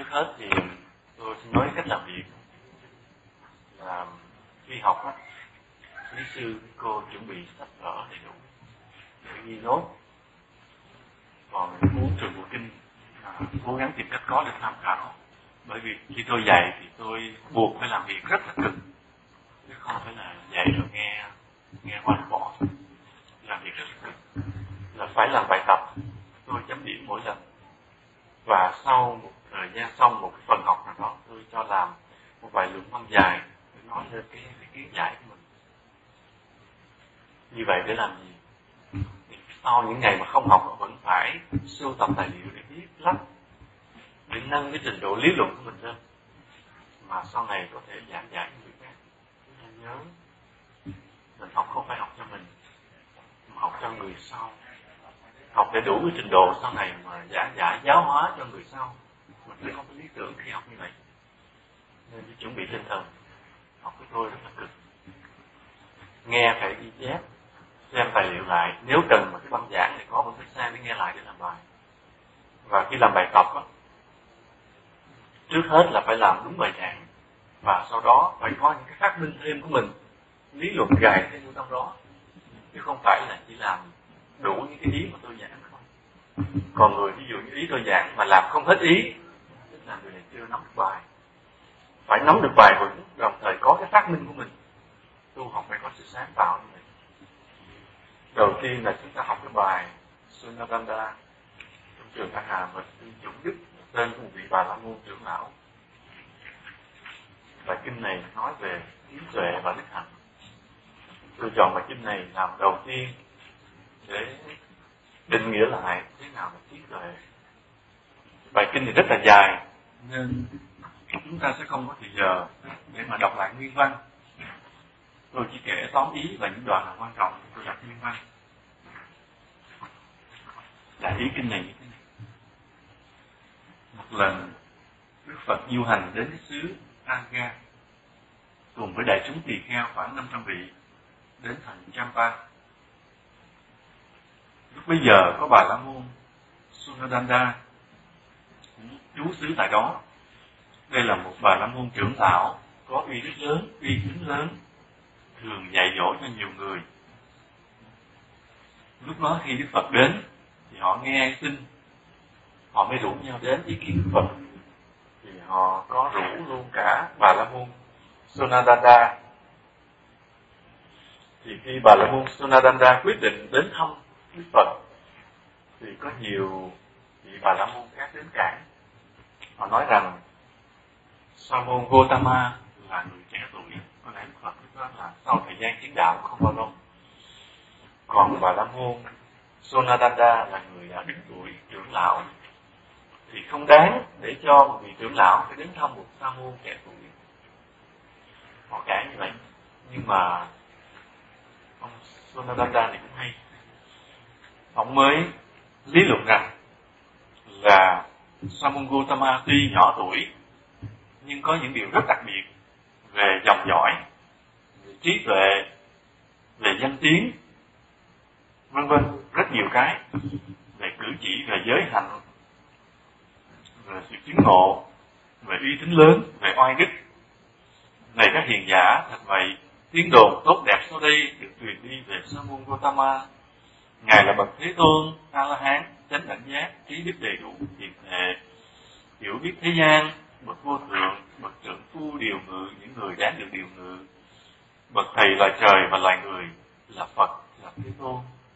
hết thì tôi xin nói cách làm việc là khi học á, lý sư cô chuẩn bị sách vở đầy đủ để ghi nốt. Còn cuốn Trường Bộ Kinh cố gắng tìm cách có được tham khảo, bởi vì khi tôi dạy thì tôi buộc phải làm việc rất là cực, chứ không phải là dạy rồi nghe qua bỏ. Làm việc rất là cực, là phải làm bài tập, tôi chấm điểm mỗi lần, và sau một thời gian, xong một cái phần học nào đó, tôi cho làm một bài luận văn dài để nói lên cái kiến giải của mình. Như vậy để làm gì? Sau những ngày mà không học vẫn phải sưu tập tài liệu để viết lách, để nâng cái trình độ lý luận của mình lên, mà sau này có thể giảng giải cho người khác. Nên nhớ, mình học không phải học cho mình, mà học cho người sau. Học để đủ cái trình độ sau này mà giảng giải giáo hóa cho người sau. Mình phải có cái lý tưởng khi học như vậy. Nên phải chuẩn bị tinh thần. Học với tôi rất là cực. Nghe phải ghi chép, xem tài liệu lại. Nếu cần mà cái băng giảng thì có, vẫn phải xem để nghe lại để làm bài. Và khi làm bài tập á, trước hết là phải làm đúng bài giảng, và sau đó phải có những cái phát minh thêm của mình, lý luận gài thêm vô trong đó, chứ không phải là chỉ làm đủ những cái ý mà tôi giảng không. Còn người ví dụ như ý tôi giảng mà làm không hết ý, tức là người này chưa nắm được bài. Phải nắm được bài vững, đồng thời có cái phát minh của mình. Tu học phải có sự sáng tạo như vậy. Đầu tiên là chúng ta học cái bài Sunadanda trong trường A Hà Mật Chủng Đức, tên của một vị Bà La Môn trưởng lão. Bài kinh này nói về trí tuệ và đức hạnh. Tôi chọn bài kinh này làm đầu tiên để định nghĩa lại thế nào là trí tuệ. Bài kinh thì rất là dài nên chúng ta sẽ không có thời giờ để mà đọc lại nguyên văn. Tôi chỉ kể tóm ý và những đoạn nào quan trọng tôi đọc nguyên văn. Là ý kinh này như thế này. Một lần Đức Phật du hành đến cái xứ Anga cùng với đại chúng tỳ kheo khoảng 500 vị đến thành Champa. Lúc bấy giờ có Bà La Môn Sunadanda trú xứ tại đó. Đây là một Bà La Môn trưởng lão có uy đức lớn, uy tín lớn, thường dạy dỗ cho nhiều người. Lúc đó khi Đức Phật đến thì họ nghe tin, họ mới rủ nhau đến ý kiến Đức Phật. Thì họ có rủ luôn cả Bà La Môn Sunadanda. Thì khi Bà La Môn Sunadanda quyết định đến thăm Đức Phật thì có nhiều vị Bà La Môn khác đến cản. Họ nói rằng Sa môn Gotama là người trẻ tuổi, có lẽ Đức Phật lúc đó là sau thời gian chứng đạo không bao lâu. Còn Bà La Môn Sunadanda là người đã đứng tuổi, trưởng lão, thì không đáng để cho một vị trưởng lão phải đến thăm một sa môn trẻ tuổi. Họ cản như vậy. Nhưng mà ông Sunadanda này cũng hay. Ông mới lý luận rằng là Sa môn Gotama tuy nhỏ tuổi nhưng có những điều rất đặc biệt về dòng dõi, về trí tuệ, về danh tiếng, vân vân, rất nhiều cái, về cử chỉ, về giới hạnh, về sự chứng ngộ, về uy tín lớn, về oai đức. Này các hiền giả, thật vậy, tiếng đồn tốt đẹp sau đây được truyền đi về Sa môn Gotama. Ngài là bậc Thế Tôn, A La Hán, chánh đẳng giác, trí đức đầy đủ, hiền thệ, hiểu biết thế gian, bậc vô thượng, bậc trưởng phu điều ngự những người đáng được điều ngự, bậc thầy loài trời và loài người, là Phật, là Thế Tôn.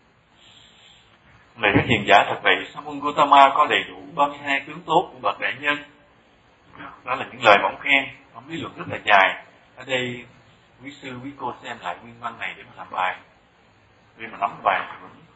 Này các hiền giả, thật vậy, Sa môn Gotama có đầy đủ 32 tướng tốt của bậc đại nhân. Đó là những lời mà ông khen. Ông lý luận rất là dài. Ở đây quý sư, quý cô xem lại nguyên văn này để mà làm bài, để mà nắm bài.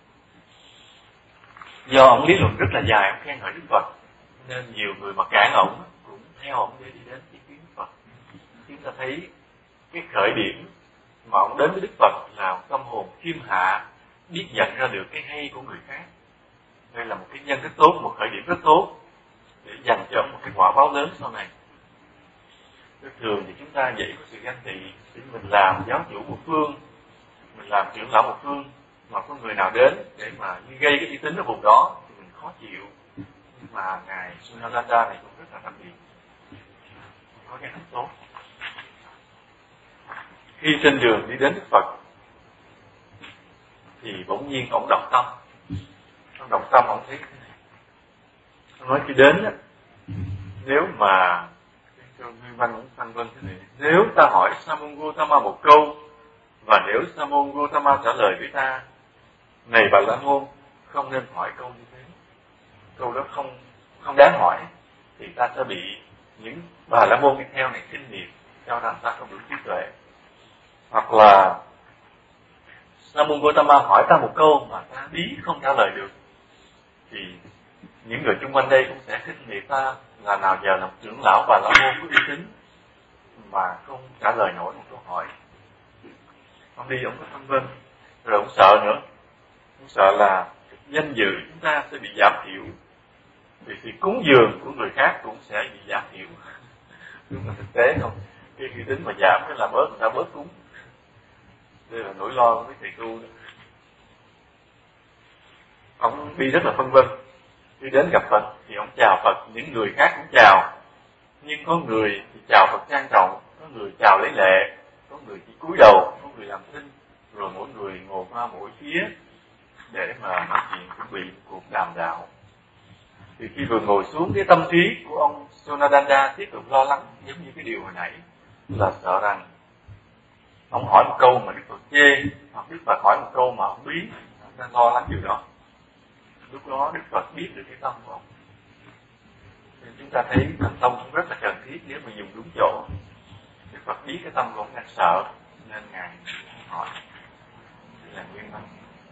Do ông lý luận rất là dài, ông khen ngợi Đức Phật, nên nhiều người mà cản ông cũng theo ông để đi đến ý kiến Đức Phật. Chúng ta thấy cái khởi điểm mà ông đến với Đức Phật là tâm hồn khiêm hạ, biết nhận ra được cái hay của người khác. Đây là một cái nhân rất tốt, một khởi điểm rất tốt để dành cho một cái quả báo lớn sau này. Thường thì chúng ta dễ có sự ganh tị, để mình làm giáo chủ một phương, mình làm trưởng lão một phương, mà có người nào đến để mà gây cái uy tín ở vùng đó thì mình khó chịu. Nhưng mà ngài Sunadanda này cũng rất là đặc biệt. có cái hạnh tốt. Khi trên đường đi đến Đức Phật thì bỗng nhiên ông động tâm. Ông động tâm, ông thấy thế này. Ông nói khi đến á, nếu mà Nguyên Văn cũng phân vân thế này, nếu ta hỏi Sa môn Gotama một câu và nếu Sa môn Gotama trả lời với ta, này Bà La Môn, không nên hỏi câu như thế, câu đó không đáng hỏi, thì ta sẽ bị những Bà La Môn đi theo này kinh nghiệm cho rằng ta không đủ trí tuệ. Hoặc là Sa môn Gotama hỏi ta một câu mà ta bí không trả lời được, thì những người chung quanh đây cũng sẽ khinh miệt ta là nào giờ là trưởng lão Bà La Môn có uy tín mà không trả lời nổi một câu hỏi. Ông đi ông có phân vân, rồi ông sợ nữa, ông sợ là danh dự chúng ta sẽ bị giảm thiểu, vì sự cúng dường của người khác cũng sẽ bị giảm thiểu. Nhưng mà thực tế không, khi uy tín mà giảm cái là bớt, người ta bớt cúng. Đây là nỗi lo của mấy thầy tu đó. Ông đi rất là phân vân. Khi đến gặp Phật thì ông chào Phật, những người khác cũng chào, nhưng có người thì chào Phật trang trọng, có người chào lấy lệ, có người chỉ cúi đầu, có người làm thinh, rồi mỗi người ngồi qua mỗi phía để mà nói chuyện, chuẩn bị cuộc đàm đạo. Thì khi vừa ngồi xuống, cái tâm trí của ông Sonadanda tiếp tục lo lắng, giống như cái điều hồi nãy, là sợ rằng ông hỏi một câu mà Đức Phật chê, hoặc Đức Phật hỏi một câu mà ông bí, ông đang lo lắng điều đó. Lúc đó Đức Phật biết được cái tâm của ông. Nên chúng ta thấy thành tông cũng rất là cần thiết nếu mà dùng đúng chỗ. Đức Phật biết cái tâm của ông đang sợ, nên Ngài hỏi. Đây là nguyên nhân.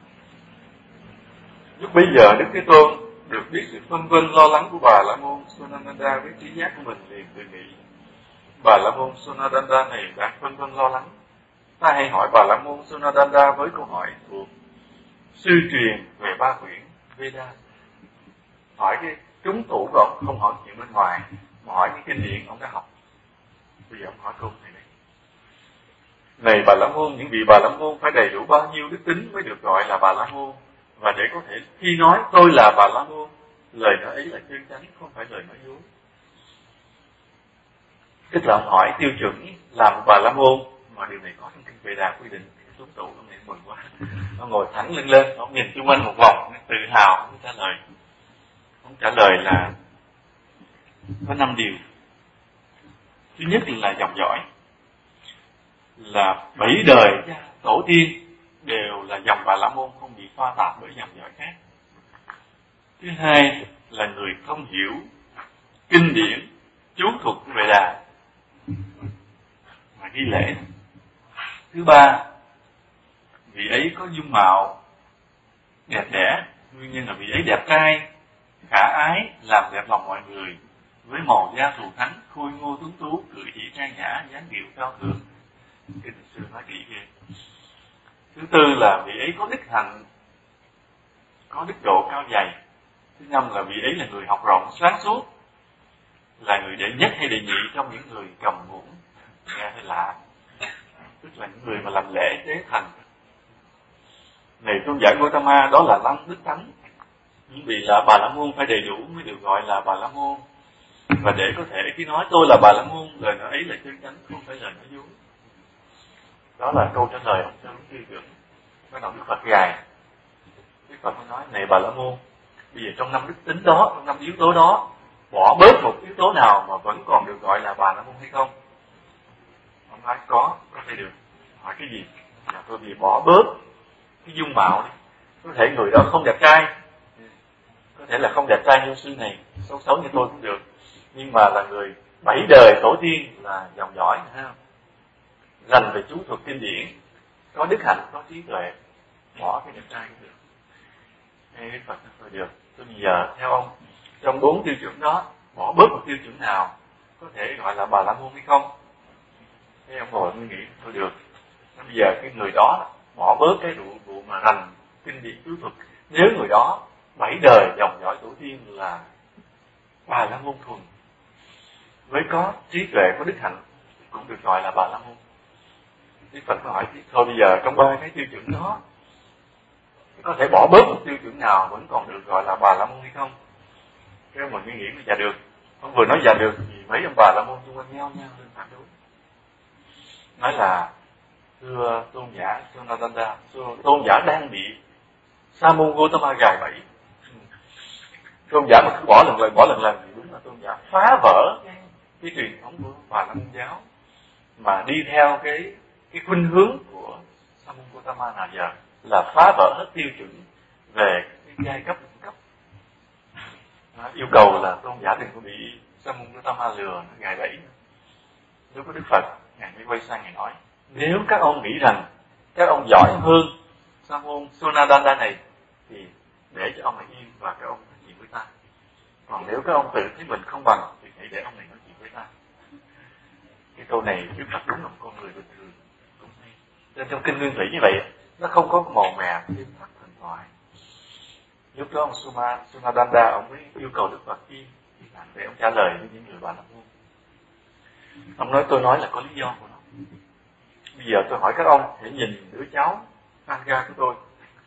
Lúc bây giờ Đức Thế Tôn được biết sự phân vân lo lắng của Bà La Môn Sonadanda với trí giác của mình, liền tự nghĩ: Bà La Môn Sonadanda này đang phân vân lo lắng. Ta hãy hỏi Bà La Môn Sonadanda với câu hỏi thuộc sư truyền về ba quyển Veda. Hỏi cái trúng tủ của ông, không hỏi chuyện bên ngoài, mà hỏi những kinh điển ông đã học. Bây giờ ông hỏi câu này: này Bà La Môn, những vị Bà La Môn phải đầy đủ bao nhiêu đức tính mới được gọi là Bà La Môn? Và để có thể khi nói tôi là Bà La Môn, lời nói ấy là chân chánh, không phải lời nói dối. Tức là ông hỏi tiêu chuẩn làm Bà La Môn, mà điều này có trong kinh Veda quy định. Tuấn tụ ông này mừng quá, ông ngồi thẳng lưng lên, ông nhìn xung quanh một vòng, tự hào, ông trả lời. Ông trả lời là có 5 điều. Thứ nhất là dòng dõi, là 7 đời tổ tiên đều là dòng Bà La Môn, không bị pha tạp bởi dòng dõi khác. Thứ hai là người không hiểu kinh điển chú thuật của Veda mà ghi lễ. Thứ ba, vị ấy có dung mạo đẹp đẽ, nguyên nhân là vị ấy đẹp trai, khả ái, làm đẹp lòng mọi người, với màu da thù thắng, khôi ngô tuấn tú, cử chỉ trang nhã, dáng điệu cao thượng. Kinh sư nói kỹ ghê. Thứ tư là vị ấy có đức hạnh, có đức độ cao dày. Thứ năm là vị ấy là người học rộng sáng suốt, là người đệ nhất hay đệ nhị trong những người cầm muỗng. Nghe hơi lạ, tức là những người mà làm lễ tế thành. Này tôn giả Gotama, đó là lăng đức thánh. Những vị là Bà La Môn phải đầy đủ mới được gọi là Bà La Môn. Và để có thể khi nói tôi là Bà La Môn, lời nói ấy là chân chánh, không phải lời nói dối. Đó là câu trả lời ông cho đúng tiêu chuẩn. Bắt đầu Đức Phật gài. Đức Phật mới nói: này Bà La Môn, bây giờ trong 5 đức tính đó, trong 5 yếu tố đó, bỏ bớt một yếu tố nào mà vẫn còn được gọi là Bà La Môn hay không? Ông nói có thể được. Hỏi cái gì? Là tôi bị bỏ bớt cái dung mạo đi. Có thể người đó không đẹp trai, có thể là không đẹp trai như sư này, xấu xấu như tôi cũng được, nhưng mà là người 7 đời tổ tiên là dòng dõi, rành về chú thuật kinh điển, có đức hạnh, có trí tuệ, bỏ cái đẹp trai cũng được. Hay Đức Phật nói được. Tôi bây giờ theo ông, trong 4 tiêu chuẩn đó, bỏ bớt một tiêu chuẩn nào có thể gọi là Bà La Môn hay không? Thế ông ngồi mới nghĩ thôi được. Bây giờ cái người đó bỏ bớt cái vụ mà rành kinh điển chú thuật. Nếu người đó 7 đời dòng dõi tổ tiên là Bà La Môn thuần, với có trí tuệ, có đức hạnh, cũng được gọi là Bà La Môn. Đức Phật có hỏi thôi bây giờ trong 3 cái tiêu chuẩn đó, có thể bỏ bớt một tiêu chuẩn nào vẫn còn được gọi là Bà La Môn hay không? Cái mình mới nghĩ là dạ được. Ông vừa nói dạ được thì mấy ông bà la môn xung quanh nhau nhau lên phản đối, nói là thưa tôn giả Sonadanda, tôn giả đang bị Sa môn Gotama gài bẫy. Tôn giả mà cứ bỏ lần thì đúng là tôn giả phá vỡ cái truyền thống của Bà La Môn giáo, mà đi theo cái khuynh hướng của Sa môn Gotama nào giờ là phá vỡ hết tiêu chuẩn về cái giai cấp đẳng cấp. Yêu cầu là tôn giả đừng có bị Sa môn Gotama lừa, nó gài bẫy. Lúc có Đức Phật, ngài mới quay sang ngài nói: nếu các ông nghĩ rằng các ông giỏi hơn Sa môn Sonadanda này thì để cho ông này yên và các ông nói chuyện với ta. Còn nếu các ông tự thấy mình không bằng thì hãy để ông này nói chuyện với ta. Cái câu này Đức Phật đúng là một con người bình thường cũng hay. Nên trong kinh Nguyên Thủy như vậy, nó không có màu mè thêm thắt thần thoại. Lúc đó ông Sonadanda ông mới yêu cầu Đức Phật im lặng để ông trả lời với những người Bà La Môn. Ông nói: tôi nói là có lý do của nó. Bây giờ tôi hỏi các ông, hãy nhìn đứa cháu Anga của tôi.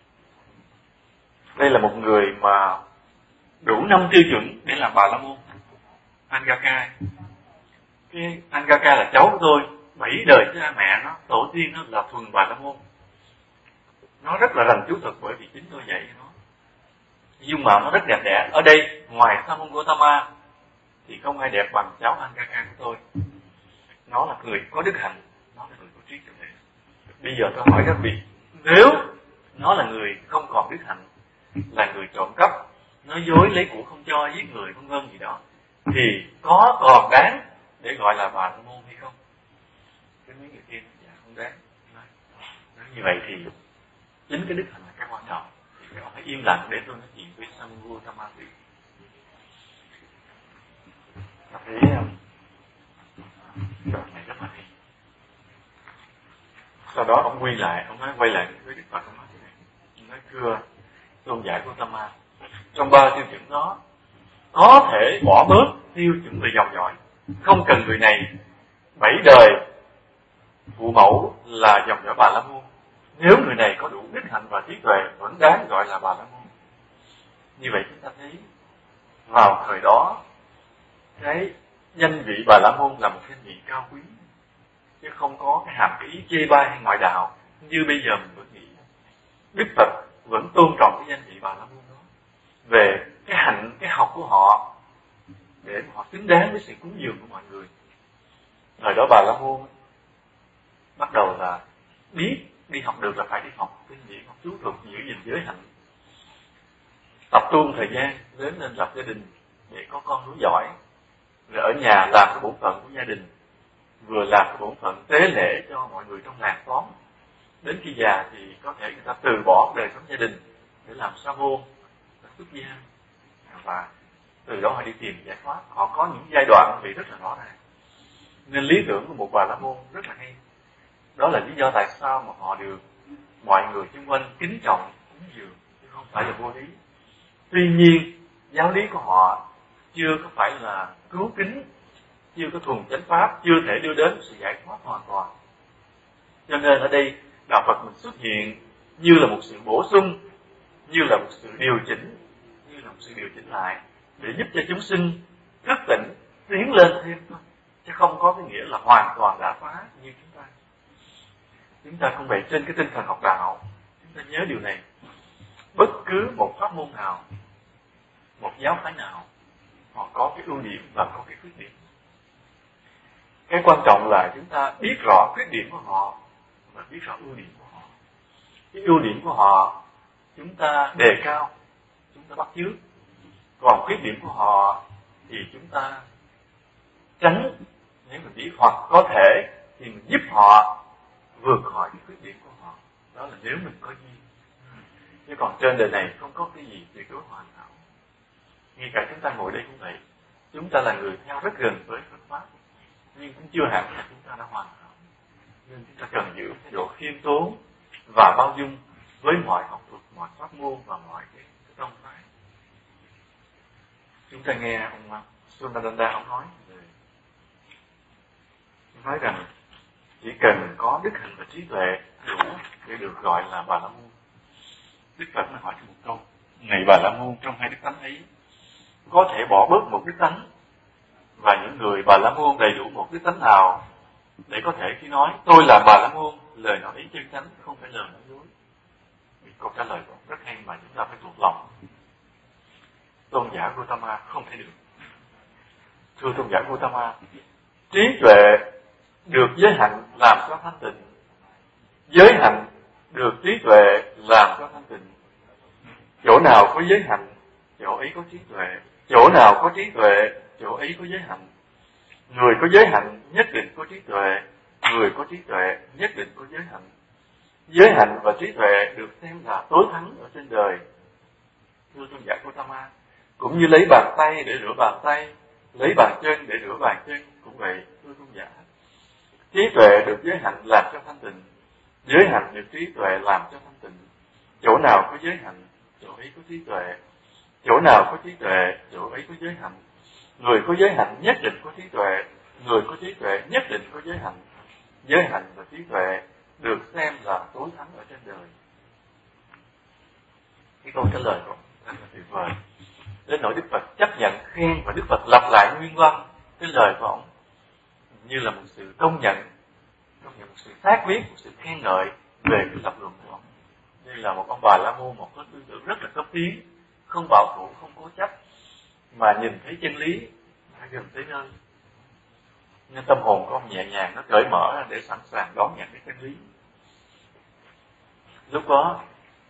Đây là một người mà đủ 5 tiêu chuẩn để làm Bà La Môn. Angaka. Cái Angaka là cháu của tôi, 7 đời cha mẹ nó, tổ tiên nó là thuần Bà La Môn. Nó rất là rành chú thuật bởi vì chính tôi dạy nó. Nhưng mà nó rất đẹp đẽ. Ở đây ngoài Sa môn Gotama thì không ai đẹp bằng cháu Angaka của tôi. Nó là người có đức hạnh, nó là người có trí tuệ. Bây giờ tôi hỏi các vị, nếu nó là người không còn đức hạnh, là người trộm cắp, nói dối lấy của không cho, giết người vân vân gì đó, thì có còn đáng để gọi là Bà La Môn hay không? Cái mấy người kia dạ không đáng. Nói như vậy thì chính cái đức hạnh là cái quan trọng. Thì các ông hãy im lặng để tôi nói chuyện với Sa môn Gotama. Các thấy này rất là hay. Sau đó ông quay lại với Đức Phật, ông nói thế này: ông nói thưa tôn giả Gotama, trong 3 tiêu chuẩn đó có thể bỏ bớt tiêu chuẩn về dòng dõi, không cần người này 7 đời phụ mẫu là dòng dõi Bà La Môn. Nếu người này có đủ đức hạnh và trí tuệ vẫn đáng gọi là Bà La Môn. Như vậy chúng ta thấy vào thời đó cái danh vị Bà La Môn là một danh vị cao quý, chứ không có cái hàm ý chê bai hay ngoại đạo như bây giờ mình vẫn nghĩ. Đức Phật vẫn tôn trọng cái danh vị Bà La Môn đó về cái hạnh, cái học của họ để họ xứng đáng với sự cúng dường của mọi người. Thời đó Bà La Môn bắt đầu là biết đi học được là phải đi học kinh nghiệm, học chú thuật, giữ gìn giới hạnh, tập trung thời gian lớn lên lập gia đình để có con nối dõi, rồi ở nhà làm cái bổn phận của gia đình, vừa làm cái bổn phận tế lễ cho mọi người trong làng xóm. Đến khi già thì có thể người ta từ bỏ đời sống gia đình để làm sa môn, xuất gia, và từ đó họ đi tìm giải thoát. Họ có những giai đoạn vì rất là rõ ràng. Nên lý tưởng của một Bà La Môn rất là hay. Đó là lý do tại sao mà họ được mọi người xung quanh kính trọng cúng dường, chứ không phải là vô lý. Tuy nhiên giáo lý của họ chưa có phải là cứu kính, chưa có thuần chánh pháp, chưa thể đưa đến sự giải thoát hoàn toàn. Cho nên ở đây đạo Phật mình xuất hiện như là một sự bổ sung, như là một sự điều chỉnh, như là một sự điều chỉnh lại để giúp cho chúng sinh thức tỉnh, tiến lên thêm thôi, chứ không có cái nghĩa là hoàn toàn đã phá như chúng ta. Chúng ta không vậy. Trên cái tinh thần học đạo, chúng ta nhớ điều này: bất cứ một pháp môn nào, một giáo phái nào, họ có cái ưu điểm và có cái khuyết điểm. Cái quan trọng là chúng ta biết rõ khuyết điểm của họ và biết rõ ưu điểm của họ. Cái ưu điểm của họ chúng ta đề cao, chúng ta bắt chước. Còn khuyết điểm của họ thì chúng ta tránh nếu mình biết, hoặc có thể thì mình giúp họ vượt khỏi cái khuyết điểm của họ. Đó là nếu mình có duyên. Chứ còn trên đời này không có cái gì tuyệt đối hoàn hảo. Ngay cả chúng ta ngồi đây cũng vậy. Chúng ta là người theo rất gần với Phật pháp, nhưng cũng chưa hẳn là chúng ta đã hoàn hảo. Nên chúng ta cần giữ thái độ khiêm tốn và bao dung với mọi học thuật, mọi pháp môn và mọi cái tông phái. Chúng ta nghe ông Sonadanda ông nói rằng chỉ cần có đức hạnh và trí tuệ đủ để được gọi là Bà La Môn. Đức Phật mới hỏi một câu: này Bà La Môn, trong hai đức tánh ấy có thể bỏ bớt một đức tánh và những người Bà La Môn đầy đủ một đức tánh nào để có thể khi nói tôi là Bà La Môn, lời nói ý chân chánh, không phải lời nói dối? Câu trả lời rất hay mà chúng ta phải thuộc lòng. Tôn giả Gautama không thể được. Thưa tôn giả Gautama, trí tuệ được giới hạnh làm cho thanh tịnh, giới hạnh được trí tuệ làm cho thanh tịnh. Chỗ nào có giới hạnh, chỗ ấy có trí tuệ. Chỗ nào có trí tuệ, chỗ ấy có giới hạnh. Người có giới hạnh nhất định có trí tuệ, người có trí tuệ nhất định có giới hạnh. Giới hạnh và trí tuệ được xem là tối thắng ở trên đời. Thưa tôn giả Gautama, cũng như lấy bàn tay để rửa bàn tay, lấy bàn chân để rửa bàn chân cũng vậy. Thưa tôn giả, trí tuệ được giới hạnh làm cho thanh tịnh, giới hạnh được trí tuệ làm cho thanh tịnh. Chỗ nào có giới hạnh, chỗ ấy có trí tuệ. Chỗ nào có trí tuệ, chỗ ấy có giới hạnh. Người có giới hạnh nhất định có trí tuệ, người có trí tuệ nhất định có giới hạnh. Giới hạnh và trí tuệ được xem là tối thắng ở trên đời. Cái câu trả lời của thật là tuyệt vời. Đến nỗi Đức Phật chấp nhận khen và Đức Phật lặp lại nguyên văn cái lời của ông như là một sự công nhận một sự phát quyết, một sự khen ngợi về cái lập luận của ông. Đây là một ông Bà La Môn, một cái tư tưởng rất là cấp tiến, không bảo thủ, không cố chấp, mà nhìn thấy chân lý đã gần tới nơi. Nên tâm hồn của ông nhẹ nhàng, nó cởi mở ra để sẵn sàng đón nhận cái chân lý. Lúc đó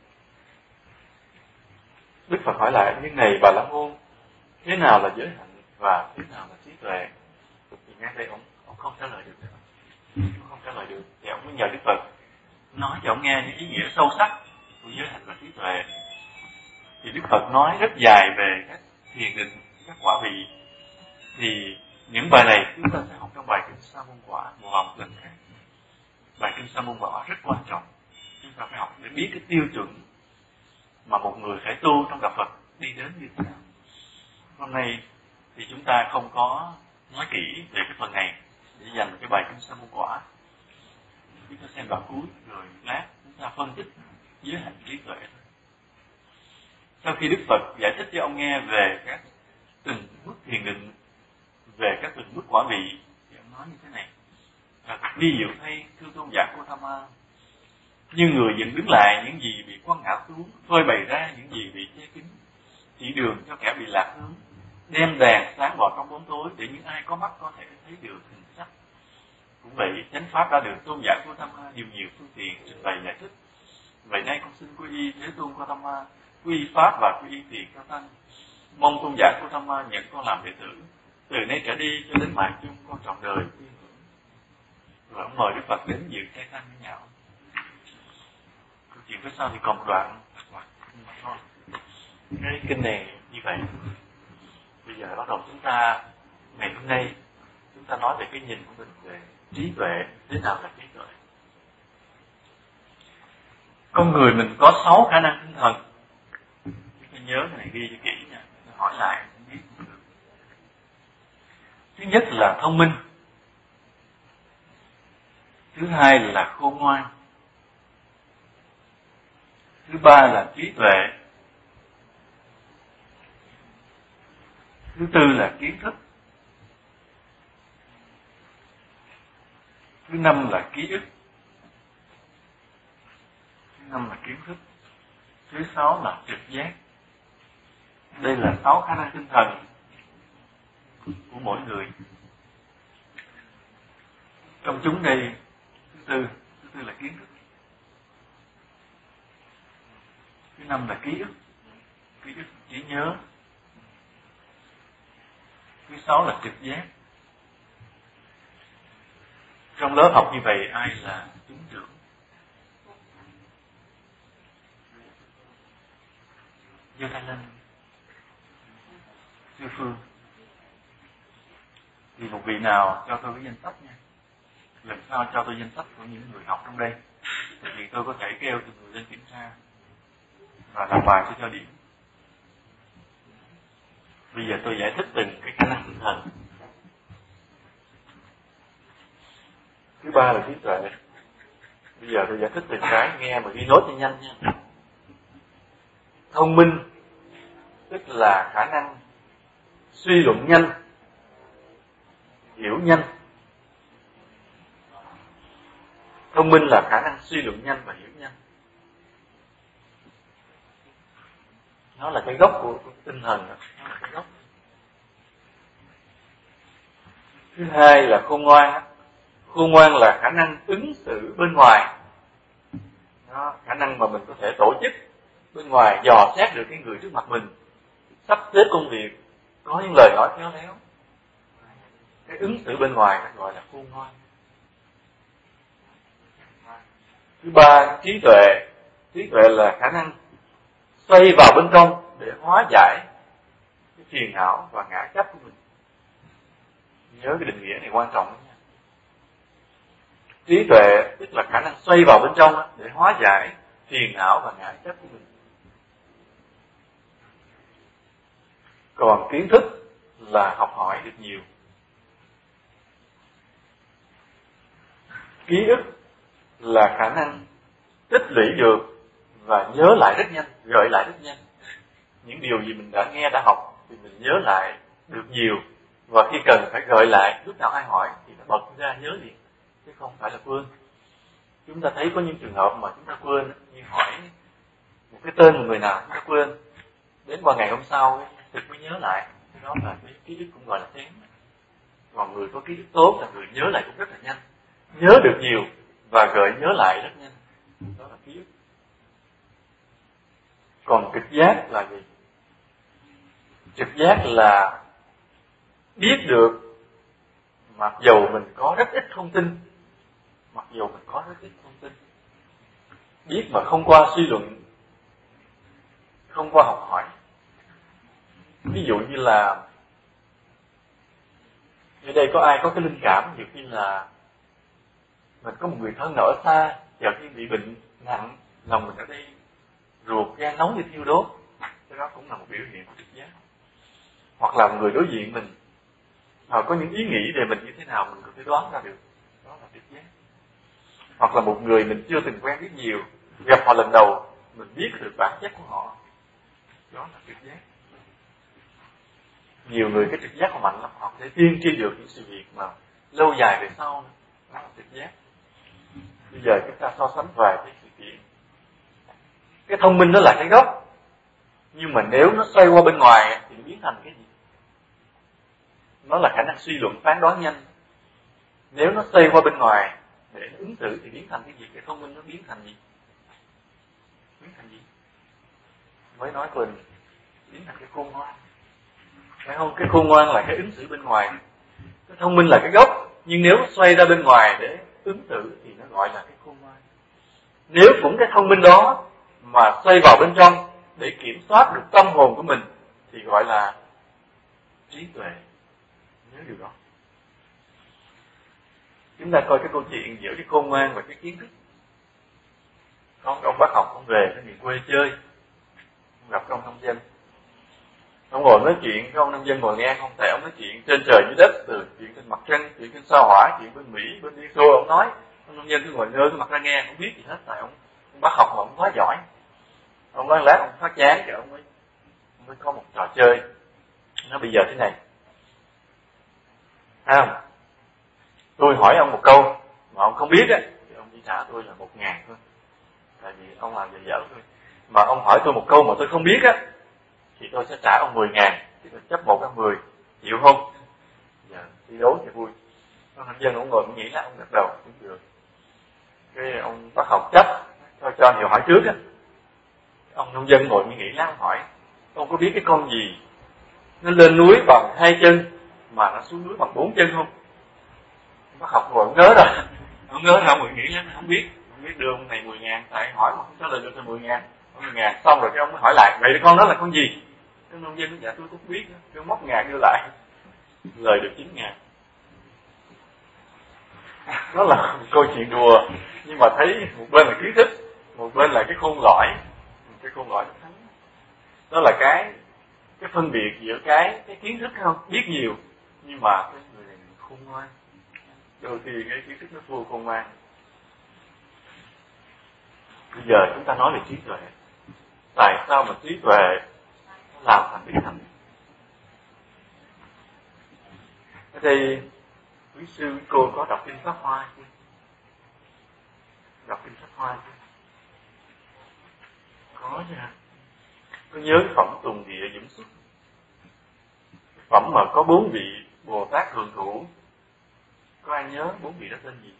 Đức Phật hỏi lại: nhưng này Bà La Môn, thế nào là giới hạnh và thế nào là trí tuệ? Thì ngay đây ông không trả lời được nữa. Ông không trả lời được thì ông mới nhờ Đức Phật nói cho ông nghe những ý nghĩa sâu sắc của giới hạnh và trí tuệ. Thì Đức Phật nói rất dài về các thiền định, các quả vị. Thì những bài này chúng ta sẽ học trong bài kinh Sa Môn Quả một vòng lần khác. Bài kinh Sa Môn Quả rất quan trọng, chúng ta phải học để biết cái tiêu chuẩn mà một người phải tu trong gặp Phật đi đến như thế nào. Hôm nay thì chúng ta không có nói kỹ về cái phần này để dành cái bài kinh Sa Môn Quả. Chúng ta xem đoạn cuối rồi lát chúng ta phân tích giới hạnh trí tuệ. Sau khi Đức Phật giải thích cho ông nghe về các từng bước thiền định, về các từng bước quả vị, thì ông nói như thế này: ví dụ thay thưa tôn giả Gautama, như người dựng đứng lại những gì bị quăng ngã xuống, phơi bày ra những gì bị che kín, chỉ đường cho kẻ bị lạc hướng, đem đèn sáng vào trong bóng tối để những ai có mắt có thể thấy được hình sắc. Cũng vậy, chánh pháp đã được tôn giả Gautama dùng nhiều phương tiện trình bày giải thích. Vậy nay con xin quy y Thế Tôn Gautama, quy y pháp và quy y tiền cao tăng. Mong tôn giả Gautama nhận con làm đệ tử, từ nay trở đi cho đến mạng chung con trọn đời. Rồi ông mời Đức Phật đến dự trai tăng với nhau. Câu chuyện phía sau thì còn một đoạn thôi. Cái kinh này như vậy. Bây giờ bắt đầu chúng ta ngày hôm nay chúng ta nói về cái nhìn của mình về trí tuệ. Thế nào là trí tuệ? Con người mình có 6 khả năng tinh thần. Chúng ta nhớ cái này ghi cho kỹ nha. Tôi hỏi lại không biết được. Thứ nhất là thông minh. Thứ hai là khôn ngoan. Thứ ba là trí tuệ. Thứ tư là kiến thức. Thứ năm là ký ức. Thứ năm là kiến thức. Thứ 6 là trực giác. Đây là 6 khả năng tinh thần của mỗi người. Trong chúng đây, thứ tư là kiến thức. Thứ 5 là ký ức trí nhớ. Thứ 6 là trực giác. Trong lớp học như vậy ai là chúng trưởng? Giơ tay lên. Sư Phương. Thì một vị nào cho tôi cái danh sách nha. Lần sau cho tôi danh sách của những người học trong đây. Thì tôi có thể kêu từng người lên kiểm tra và làm bài tôi cho điểm. Bây giờ tôi giải thích từng cái khả năng tinh thần. Thứ ba là trí tuệ. Bây giờ tôi giải thích từng cái nghe mà ghi nốt cho nhanh nha. Thông minh tức là khả năng suy luận nhanh, hiểu nhanh. Thông minh là khả năng suy luận nhanh và hiểu nhanh. Nó là cái gốc của tinh thần đó. Nó là cái gốc. Thứ hai là khôn ngoan. Khôn ngoan là khả năng ứng xử bên ngoài. Đó, khả năng mà mình có thể tổ chức bên ngoài, dò xét được cái người trước mặt mình, sắp xếp công việc, có những lời nói khéo léo. Cái ứng xử bên ngoài nó gọi là khôn ngoan. Thứ ba, trí tuệ. Trí tuệ là khả năng xoay vào bên trong để hóa giải cái phiền não và ngã chấp của mình. Nhớ cái định nghĩa này quan trọng lắm nha. Trí tuệ tức là khả năng xoay vào bên trong để hóa giải phiền não và ngã chấp của mình. Còn kiến thức là học hỏi được nhiều. Ký ức là khả năng tích lũy được và nhớ lại rất nhanh, gợi lại rất nhanh. Những điều gì mình đã nghe, đã học thì mình nhớ lại được nhiều, và khi cần phải gợi lại, lúc nào ai hỏi thì nó bật ra nhớ liền, chứ không phải là quên. Chúng ta thấy có những trường hợp mà chúng ta quên, như hỏi một cái tên của người nào chúng ta quên, đến vào ngày hôm sau thực mới nhớ lại. Đó là cái ký ức cũng gọi là kém. Còn người có ký ức tốt là người nhớ lại cũng rất là nhanh, nhớ được nhiều và gợi nhớ lại rất nhanh. Đó là ký ức. Còn trực giác là gì? Trực giác là biết được mặc dầu mình có rất ít thông tin, biết mà không qua suy luận, không qua học hỏi. Ví dụ như là ở đây có ai có cái linh cảm, nhiều khi là mình có một người thân ở xa, giờ khi bị bệnh nặng, lòng mình ở đây ruột gan nóng như thiêu đốt, cái đó cũng là một biểu hiện của trực giác. Hoặc là người đối diện mình có những ý nghĩ về mình như thế nào, mình có thể đoán ra được, đó là trực giác. Hoặc là một người mình chưa từng quen biết nhiều, gặp họ lần đầu, mình biết được bản chất của họ, đó là trực giác. Nhiều người cái trực giác họ mạnh lắm, họ sẽ tiên tri được những sự việc mà lâu dài về sau, đó là trực giác. Bây giờ chúng ta so sánh vài cái sự kiện. Cái thông minh đó là cái gốc, nhưng mà nếu nó xoay qua bên ngoài thì nó biến thành cái gì? Nó là khả năng suy luận, phán đoán nhanh. Nếu nó xoay qua bên ngoài để nó ứng xử thì biến thành cái gì? Cái thông minh nó biến thành gì? Mới nói quên, biến thành cái khôn ngoan. Phải không? Cái khôn ngoan là cái ứng xử bên ngoài. Cái thông minh là cái gốc, nhưng nếu xoay ra bên ngoài để ứng xử thì nó gọi là cái khôn ngoan. Nếu cũng cái thông minh đó mà xoay vào bên trong để kiểm soát được tâm hồn của mình thì gọi là trí tuệ. Nhớ điều đó. Chúng ta coi cái câu chuyện giữa cái khôn ngoan và cái kiến thức. Có ông bác học, ông về cái miền quê chơi, ông gặp ông nông dân. Ông ngồi nói chuyện, cái ông nông dân ngồi nghe không thể, ông nói chuyện trên trời dưới đất, từ chuyện trên mặt trăng, chuyện trên sao hỏa, chuyện bên Mỹ, bên Liên Xô. Ông nói, ông nông dân cứ ngồi ngơ cái mặt ra nghe, không biết gì hết, tại ông bác học mà ông quá giỏi. Ông nói lát ông phát chán thì ông mới có một trò chơi. Nó bây giờ thế này. Tôi hỏi ông một câu mà ông không biết á, thì ông chỉ trả tôi là 1.000 thôi. Tại vì ông làm dở thôi. Mà ông hỏi tôi một câu mà tôi không biết á, thì tôi sẽ trả ông 10.000. Thì tôi chấp 1 ăn 10. Chịu không? Giờ thi đấu thì vui. Ông nông dân ông ngồi ông nghĩ là ông gật đầu cũng được. Cái ông bác học chấp cho nhiều hỏi trước á. Ông nông dân ngồi nghĩ lắm, hỏi ông có biết cái con gì nó lên núi bằng 2 chân mà nó xuống núi bằng 4 chân không? Bác học ngồi ông ngớ rồi. Ông ngớ rồi, ông nghĩ lắm, không biết đưa ông này 10.000, tại hỏi mà không trả lời được thì 10.000. 10.000 xong rồi cái ông mới hỏi lại, vậy con đó là con gì? Cái nông dân nói dạ tôi cũng biết. Cái móc 1.000 đưa lại, lời được 9.000. Đó là một câu chuyện đùa, nhưng mà thấy một bên là kiến thức, một bên là cái khôn lõi. Cái khôn lõi nó thắng. Đó là cái phân biệt giữa cái kiến thức không biết nhiều, nhưng mà cái người này khôn ngoan. Đôi khi cái kiến thức nó thua khôn ngoan. Bây giờ chúng ta nói về trí tuệ. Tại sao mà trí tuệ làm thành biến thành? Ở đây Quý sư quý cô có đọc kinh Pháp Hoa chưa? Đọc kinh Pháp Hoa chưa? Có chứ hả? Có nhớ phẩm Tùng Địa Dũng Xuất, phẩm mà có 4 vị Bồ Tát thường thủ, có ai nhớ 4 vị đó tên gì?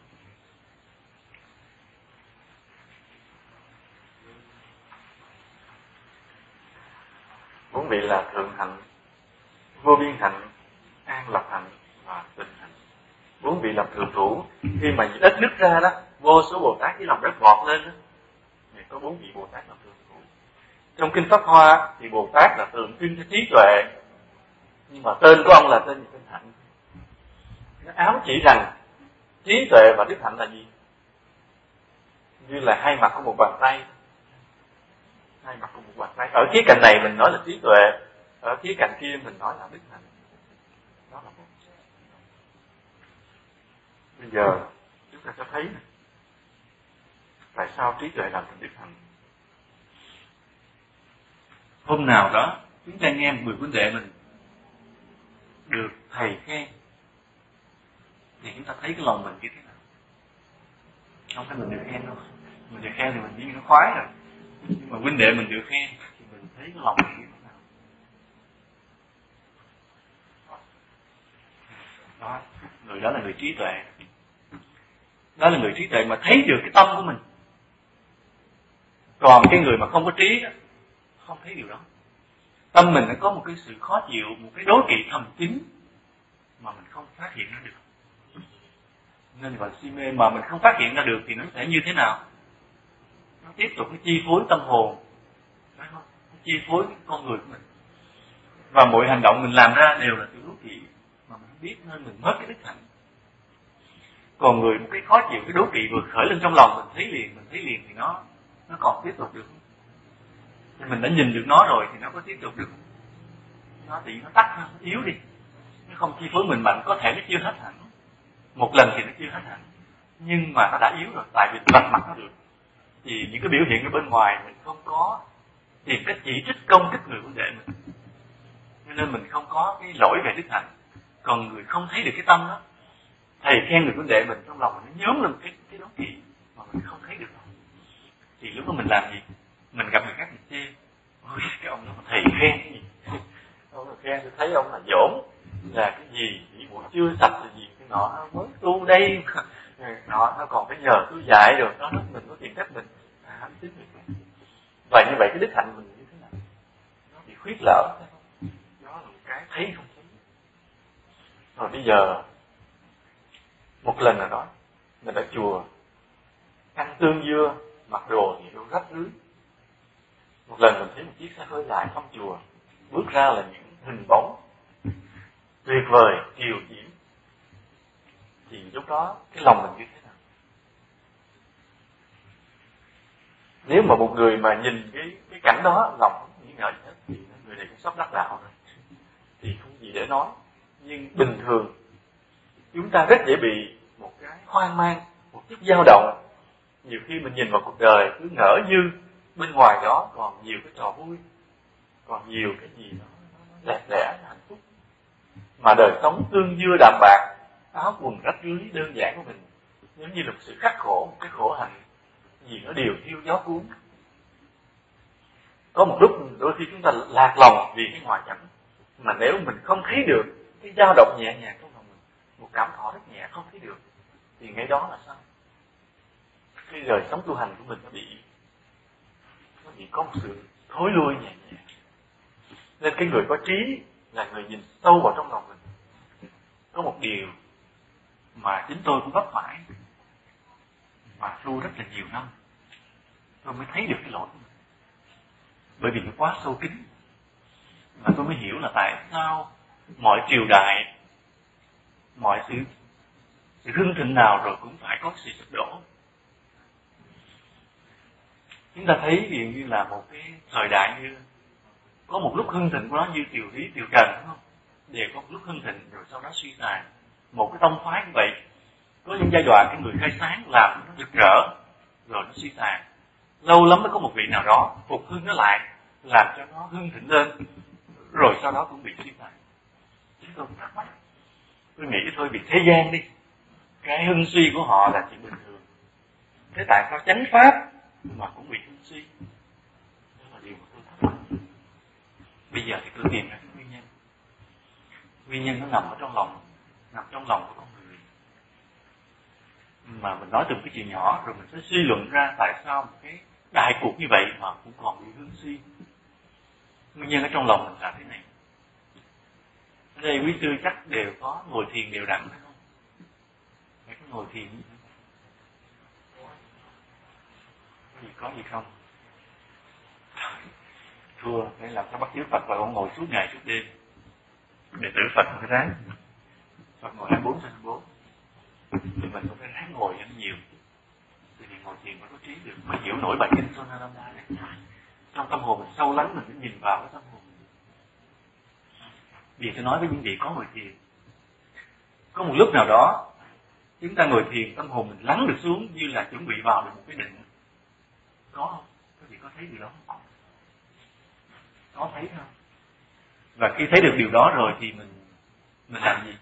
Bốn vị là thượng hạnh, vô biên hạnh, an lập hạnh và tịnh hạnh. 4 vị làm thường thủ. Khi mà đất nứt ra đó, vô số Bồ Tát với lòng đất vọt lên đó, thì có 4 vị Bồ Tát làm thường thủ. Trong kinh Pháp Hoa thì Bồ Tát là tượng trưng cho trí tuệ, nhưng mà tên của ông là tên gì? Tên Hạnh. Nó ám chỉ rằng trí tuệ và đức hạnh là gì? Như là hai mặt của một bàn tay. Hai mặt của một bàn tay. Ở khía cạnh này mình nói là trí tuệ, ở khía cạnh kia mình nói là đức hạnh. Đó là một. Bây giờ chúng ta sẽ thấy này, tại sao trí tuệ làm thành đức hạnh. Hôm nào đó chúng ta nghe một người huynh đệ mình được thầy khen, thì chúng ta thấy cái lòng mình như thế nào? Không phải mình được khen đâu, mình được khen thì mình biết nó khoái rồi, nhưng mà huynh đệ mình được khen thì mình thấy cái lòng mình như thế nào? Đó, người đó là người trí tuệ. Đó là người trí tuệ mà thấy được cái tâm của mình. Còn cái người mà không có trí đó, không thấy điều đó. Tâm mình nó có một cái sự khó chịu, một cái đố kỵ thầm kín mà mình không phát hiện ra được. Nên gọi si mê mà mình không phát hiện ra được thì nó sẽ như thế nào? Nó tiếp tục nó chi phối tâm hồn, phải không? Nó chi phối con người của mình. Và mọi hành động mình làm ra đều là sự đố kỵ mà mình không biết, nên mình mất cái đức hạnh. Còn người một cái khó chịu, cái đố kỵ vừa khởi lên trong lòng mình thấy liền thì nó còn tiếp tục được không? Thì mình đã nhìn được nó rồi thì nó có tiếp tục được không? Nó thì nó tắt, nó yếu đi, nó không chi phối mình mạnh. Có thể nó chưa hết hẳn, một lần thì nó chưa hết hẳn, nhưng mà nó đã yếu rồi, tại vì vạch mặt nó được. Thì những cái biểu hiện ở bên ngoài mình không có tìm cách chỉ trích công kích người huynh đệ mình, cho nên mình không có cái lỗi về đức hạnh. Còn người không thấy được cái tâm đó, thầy khen người huynh đệ mình, trong lòng mình nó nhóm lên cái đố kỵ mà mình không thấy được. Thì lúc đó mình làm gì? Mình gặp người khác mình chê, ôi cái ông đó thầy khen cái gì? Ông là khen tôi thấy ông là dỗn, là cái gì buổi chưa sạch là gì cái nọ, mới tu đây nó còn phải nhờ tôi dạy rồi đó, mình có tìm cách mình tính được. Và như vậy cái đức hạnh mình như thế nào? Nó bị khuyết lỡ, đó là một cái thấy không thấy. Rồi bây giờ một lần nào đó mình ở chùa ăn tương dưa, mặc đồ thì nó rách rưới. Một lần mình thấy một chiếc xe hơi lại thăm chùa, bước ra là những hình bóng tuyệt vời, kiều diễm. Thì lúc đó cái lòng mình như thế nào? Nếu mà một người mà nhìn cái cảnh đó, lòng không nghĩ ngợi gì hết, thì người này cũng sắp đắc đạo rồi, thì không gì để nói. Nhưng bình thường chúng ta rất dễ bị một cái hoang mang, một chút dao động. Nhiều khi mình nhìn vào cuộc đời cứ ngỡ như bên ngoài đó còn nhiều cái trò vui, còn nhiều cái gì đó đẹp đẽ, hạnh phúc. Mà đời sống tương dưa đạm bạc, áo quần rách rưới đơn giản của mình, giống như là một sự khắc khổ, một cái khổ hạnh, gì nó đều thiêu gió cuốn. Có một lúc đôi khi chúng ta lạc lòng vì cái ngoại cảnh, mà nếu mình không thấy được cái dao động nhẹ nhàng trong lòng mình, một cảm thọ rất nhẹ không thấy được, thì ngay đó là sao? Cái đời sống tu hành của mình nó bị có một sự thối lui nhẹ nhàng. Nên cái người có trí là người nhìn sâu vào trong lòng mình. Có một điều mà chính tôi cũng vấp phải, mà tu rất là nhiều năm tôi mới thấy được cái lỗi của mình. Bởi vì nó quá sâu kín, mà tôi mới hiểu là tại sao mọi triều đại, mọi sự hưng thịnh nào rồi cũng phải có sự sụp đổ. Chúng ta thấy ví dụ như là một cái thời đại như có một lúc hưng thịnh của nó như Triều Lý, Triều Trần, đúng không? Đều có một lúc hưng thịnh rồi sau đó suy tàn. Một cái tông phái như vậy, có những giai đoạn cái người khai sáng làm nó rực rỡ, rồi nó suy tàn. Lâu lắm mới có một vị nào đó phục hưng nó lại, làm cho nó hưng thịnh lên, rồi sau đó cũng bị suy tàn. Chúng tôi cũng thắc mắc, tôi nghĩ thôi vì thế gian đi, cái hưng suy của họ là chuyện bình thường. Thế tại sao chánh pháp mà cũng bị hưng suy? Đó là điều mà tôi thắc mắc. Bây giờ thì tôi tìm ra cái nguyên nhân. Nguyên nhân nó nằm ở trong lòng, nằm trong lòng của con người. Mà mình nói từ cái chuyện nhỏ rồi mình sẽ suy luận ra tại sao một cái đại cuộc như vậy mà cũng còn bị hưng suy. Nguyên nhân ở trong lòng mình là thế này. Ở đây quý sư chắc đều có ngồi thiền đều đặn phải không? Phải có ngồi thiền như thế. Có gì không? Thua, để làm sao bắt chước Phật và con ngồi suốt ngày suốt đêm. Đệ tử Phật phải ráng. Phật ngồi 24/24. Thì mình cũng phải ráng ngồi cho nó nhiều. Thì ngồi thiền mới có trí được, mới hiểu nổi bài kinh Sonadanda này. Trong tâm hồn mình sâu lắng mình mới nhìn vào cái tâm hồn. Vì tôi nói với những vị có ngồi thiền, có một lúc nào đó chúng ta ngồi thiền, tâm hồn mình lắng được xuống như là chuẩn bị vào được một cái định. Có không? Các vị có thấy điều đó không? Có thấy không? Và khi thấy được điều đó rồi thì mình làm gì?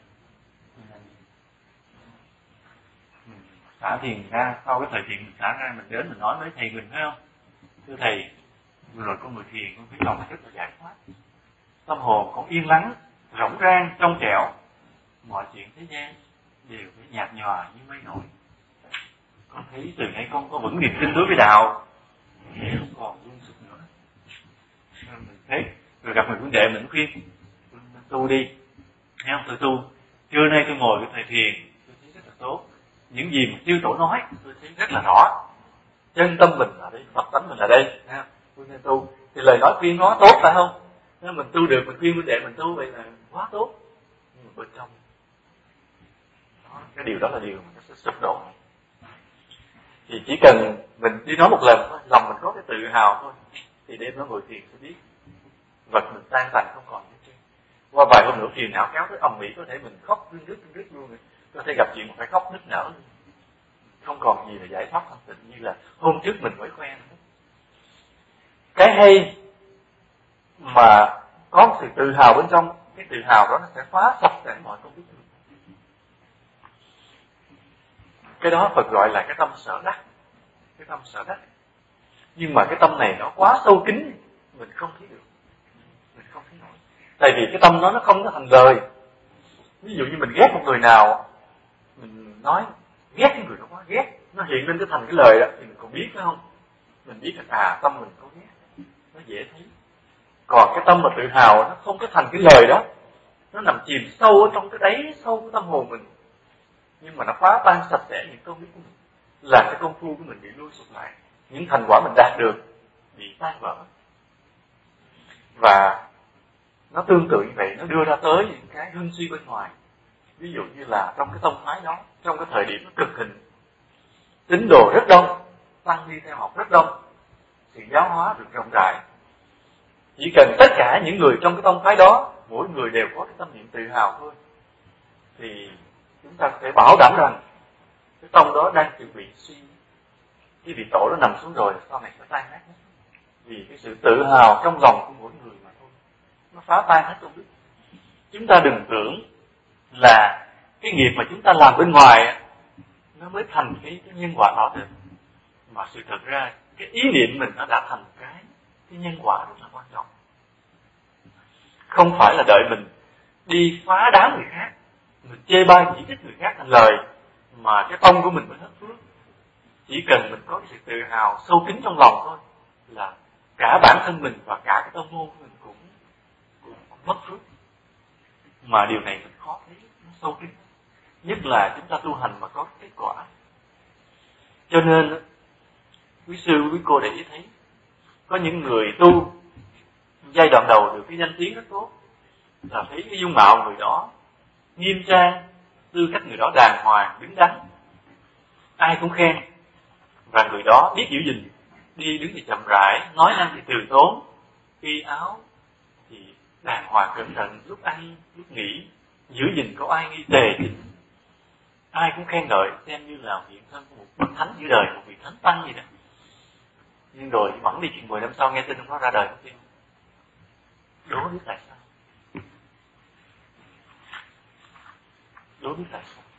Mình xả thiền ra, sau cái thời thiền mình xả ra, mình đến mình nói với thầy mình phải không? Thưa thầy, vừa rồi con ngồi thiền, con thấy lòng rất là giải thoát. Tâm hồn con yên lắng, rỗng rang, trong trẻo. Mọi chuyện thế gian đều phải nhạt nhòa như mây nổi. Con thấy từ nay con có vững niềm tin đối với đạo, không còn luôn sụp nữa. Mình thấy, rồi gặp người huynh đệ mình khuyên, tu đi, thấy không? Tôi tu. Trưa nay tôi ngồi cái thời thiền, tôi thấy rất là tốt. Những gì mà chư tổ nói, tôi thấy rất là rõ. Chân tâm mình là đây, Phật tánh mình là đây. Tôi nên tu. Thì lời nói khuyên nó tốt phải không? Nếu mình tu được, mình khuyên huynh đệ mình tu, vậy là quá tốt. Nhưng mà bên trong, đó, cái điều đó là điều mà nó sẽ sụp đổ. Thì chỉ cần mình đi nói một lần thôi, lòng mình có cái tự hào thôi, thì đêm nó ngồi thiền sẽ biết vật mình tan tành không còn gì. Qua vài hôm nữa phiền não kéo tới ầm ĩ, có thể mình khóc rưng rức luôn, có thể gặp chuyện mà phải khóc nức nở, không còn gì là giải thoát thanh tịnh như là hôm trước mình mới quen. Cái hay mà có một sự tự hào bên trong, cái tự hào đó nó sẽ phá sạch cả mọi công đức. Cái đó Phật gọi là cái tâm sở đắc. Cái tâm sở đắc. Nhưng mà cái tâm này nó quá sâu kín, mình không thấy được. Mình không thấy nổi. Tại vì cái tâm đó nó không có thành lời. Ví dụ như mình ghét một người nào, mình nói ghét cái người đó quá, ghét, nó hiện lên cái thành cái lời đó, thì mình còn biết phải không? Mình biết là tâm mình có ghét, nó dễ thấy. Còn cái tâm mà tự hào nó không có thành cái lời đó, nó nằm chìm sâu ở trong cái đáy sâu của tâm hồn mình, nhưng mà nó phá tan sạch sẽ những công đức của mình, làm cái công phu của mình bị lui sụp lại, những thành quả mình đạt được bị tan vỡ. Và nó tương tự như vậy, nó đưa ra tới những cái hưng suy bên ngoài. Ví dụ như là trong cái tông phái đó, trong cái thời điểm nó cực hình, tín đồ rất đông, tăng ni theo học rất đông, sự giáo hóa được rộng rãi. Chỉ cần tất cả những người trong cái tông phái đó, mỗi người đều có cái tâm niệm tự hào thôi, thì chúng ta có thể bảo đảm rằng cái tông đó đang chuẩn bị suy. Cái vị tổ đó nằm xuống rồi, sau này sẽ tan nát hết. Vì cái sự tự hào trong lòng của mỗi người mà thôi, nó phá tan hết công đức. Chúng ta đừng tưởng là cái nghiệp mà chúng ta làm bên ngoài nó mới thành cái nhân quả rõ rệt, mà sự thật ra cái ý niệm mình nó đã thành cái nhân quả rất là quan trọng. Không phải là đợi mình đi phá đám người khác, mình chê bai chỉ trích người khác thành lời mà cái tông của mình mới hết phước. Chỉ cần mình có cái sự tự hào sâu kín trong lòng thôi, là cả bản thân mình và cả cái tông môn của mình cũng mất phước. Mà điều này mình khó thấy, nó sâu kín, nhất là chúng ta tu hành mà có kết quả. Cho nên quý sư quý cô để ý thấy, có những người tu giai đoạn đầu được cái danh tiếng rất tốt, là thấy cái dung mạo người đó nghiêm trang, tư cách người đó đàng hoàng, đứng đắn, ai cũng khen, và người đó biết giữ gìn, đi đứng thì chậm rãi, nói năng thì từ tốn, y áo thì đàng hoàng cẩn thận, lúc ăn lúc nghỉ giữ gìn có ai nghi tề thì ai cũng khen ngợi, xem như là hiện thân của một bậc thánh giữa đời, một vị thánh tăng gì đó. Nhưng rồi vẫn đi chuyện 10 năm sau nghe tin ông đó ra đời, đố biết tại sao. đố biết tại sao?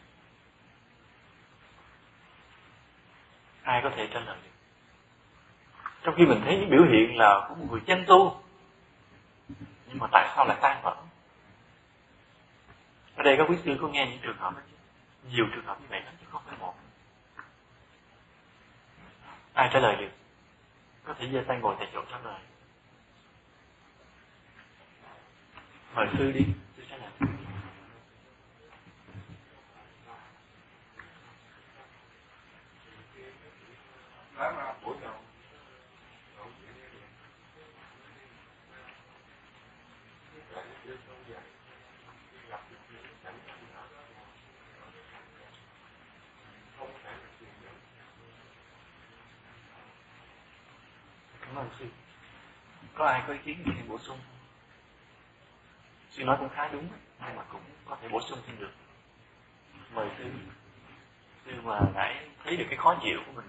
Ai có thể trả lời được? Trong khi mình thấy những biểu hiện là của một người chân tu, nhưng mà tại sao lại tan vỡ? Ở đây các quý sư có nghe những trường hợp đó chứ? Nhiều trường hợp như vậy lắm chứ không phải một. Ai trả lời được? Có thể giơ tay ngồi tại chỗ trả lời. Mời sư đi, sư trả lời. Cảm ơn sư. Có ai có ý kiến gì bổ sung? Sư nói cũng khá đúng, nhưng mà cũng có thể bổ sung thêm được. Mời sư. Sư mà nãy thấy được cái khó chịu của mình.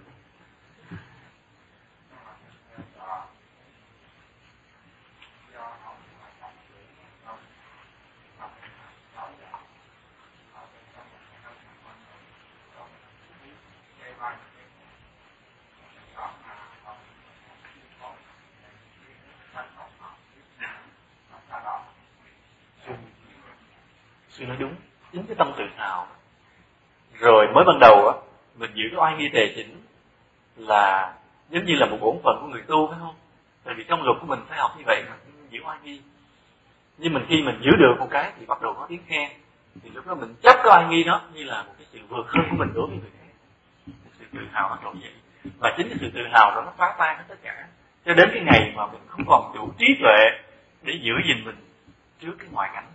Sư nói đúng, chính cái tâm tự hào. Rồi mới ban đầu á, mình giữ cái oai nghi tề chỉnh là giống như là một bổn phận của người tu, phải không? Tại vì trong luật của mình phải học như vậy mà, giữ oai nghi. Nhưng khi mình giữ được một cái thì bắt đầu có tiếng khen, thì lúc đó mình chấp cái oai nghi đó như là một cái sự vượt hơn của mình đối với người khác, một sự tự hào bắt đầu vậy. Và chính cái sự tự hào đó nó phá tan hết tất cả, cho đến cái ngày mà mình không còn đủ trí tuệ để giữ gìn mình trước cái ngoại cảnh.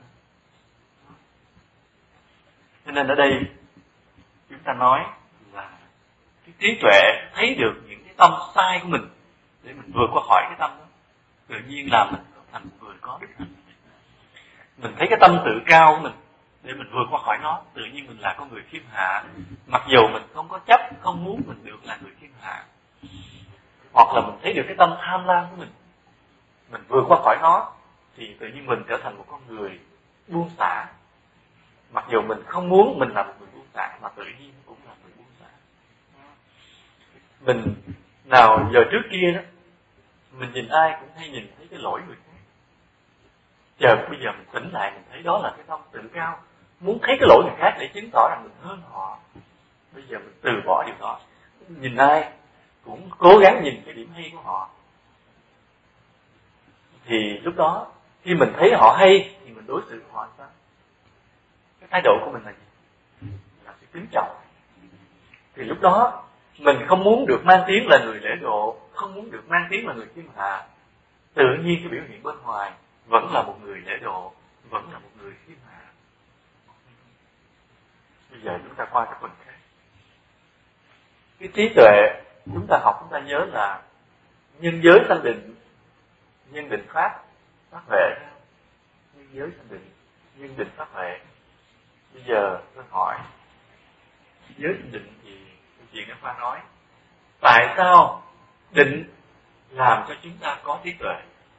Cho nên ở đây chúng ta nói là cái trí tuệ thấy được những cái tâm sai của mình để mình vượt qua khỏi cái tâm đó, tự nhiên làm mình thành một người có đức hạnh. Mình thấy cái tâm tự cao của mình để mình vượt qua khỏi nó, tự nhiên mình là con người khiêm hạ, mặc dù mình không có chấp, không muốn mình được là người khiêm hạ. Hoặc là mình thấy được cái tâm tham lam của mình vượt qua khỏi nó, thì tự nhiên mình trở thành một con người buông xả, mặc dù mình không muốn mình là một người buông xả, mà tự nhiên cũng là người buông xả. Mình nào giờ trước kia đó, mình nhìn ai cũng hay nhìn thấy cái lỗi người khác. Chờ bây giờ mình tỉnh lại, mình thấy đó là cái tâm tự cao, muốn thấy cái lỗi người khác để chứng tỏ rằng mình hơn họ. Bây giờ mình từ bỏ điều đó, nhìn ai cũng cố gắng nhìn cái điểm hay của họ. Thì lúc đó khi mình thấy họ hay thì mình đối xử với họ sao? Cái thái độ của mình là gì? Là sự kính trọng. Thì lúc đó mình không muốn được mang tiếng là người lễ độ, không muốn được mang tiếng là người khiêm hạ. Tự nhiên cái biểu hiện bên ngoài vẫn là một người lễ độ, vẫn là một người khiêm hạ. Bây giờ chúng ta qua cái phần khác. Cái trí tuệ chúng ta học, chúng ta nhớ là nhân giới sanh định, nhân định pháp, pháp huệ. Nhân giới sanh định, nhân định pháp huệ. Bây giờ tôi hỏi, giới sanh định thì câu chuyện em Khoa nói, tại sao định làm cho chúng ta có trí tuệ?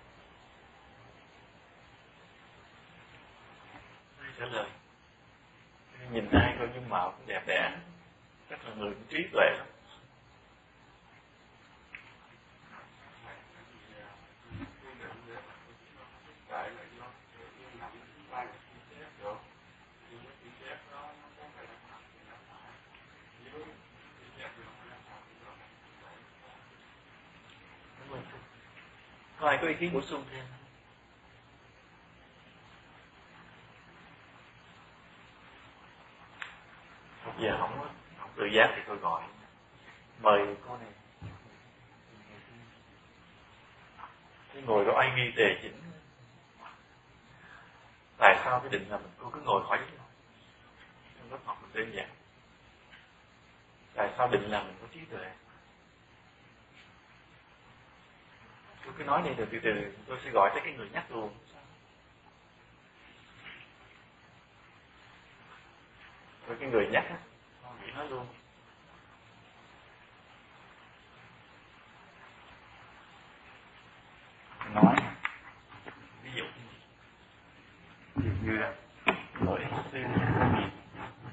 Ai trả lời? Nhìn ai coi dung mạo cũng đẹp đẽ, chắc là người cũng trí tuệ lắm. Có ai có ý kiến bổ sung thêm? Giờ không tự giác thì tôi gọi. Mời cô này. Cái ngồi đó oai nghi tề chỉnh. Tại sao cái định là mình cô cứ ngồi khỏi đấy? Trong lớp học mình đơn giản. Tại sao định là mình có trí tuệ? Tôi cứ nói đi rồi từ từ tôi sẽ gọi tới cái người nhắc luôn. Rồi cái người nhắc á, nghĩ nói luôn. Nói ví dụ như là bởi sư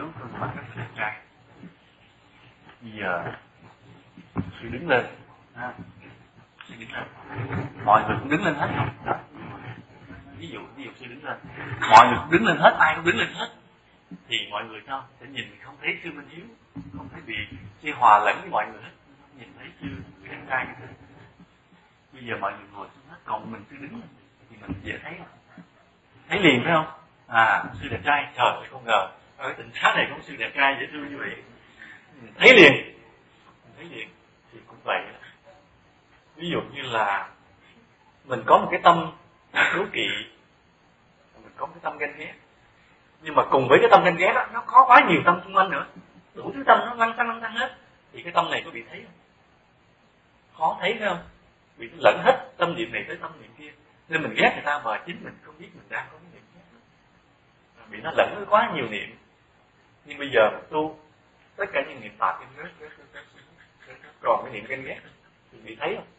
yếu tôi mặc rất là đẹp trai. Bây giờ sư đứng lên, sư đứng lên, mọi người cũng đứng lên hết không? Đó. Ví dụ sư đứng lên, mọi người cũng đứng lên hết, ai cũng đứng lên hết, thì mọi người sao sẽ nhìn không thấy sư Minh Hiếu, không thấy bị sư hòa lẫn với mọi người hết, không nhìn thấy sư đẹp trai như thế. Bây giờ mọi người ngồi xuống hết, còn mình sư đứng lên thì mình dễ thấy không? Thấy liền phải không? Sư đẹp trai, trời ơi không ngờ ở cái tình xá này có sư đẹp trai dễ thương như vậy. Thấy liền thì cũng vậy. Ví dụ như là mình có một cái tâm đố kỵ, mình có một cái tâm ganh ghét, nhưng mà cùng với cái tâm ganh ghét đó, nó có quá nhiều tâm xung quanh nữa, đủ thứ tâm nó lăn tăng hết, thì cái tâm này có bị thấy không? Khó thấy phải không? Bị lẫn hết tâm niệm này tới tâm niệm kia, nên mình ghét người ta mà chính mình không biết mình đang có cái niệm ghét, bị nó lẫn với quá nhiều niệm. Nhưng bây giờ tu tất cả những niệm phạt thì còn cái niệm ganh ghét thì bị thấy không?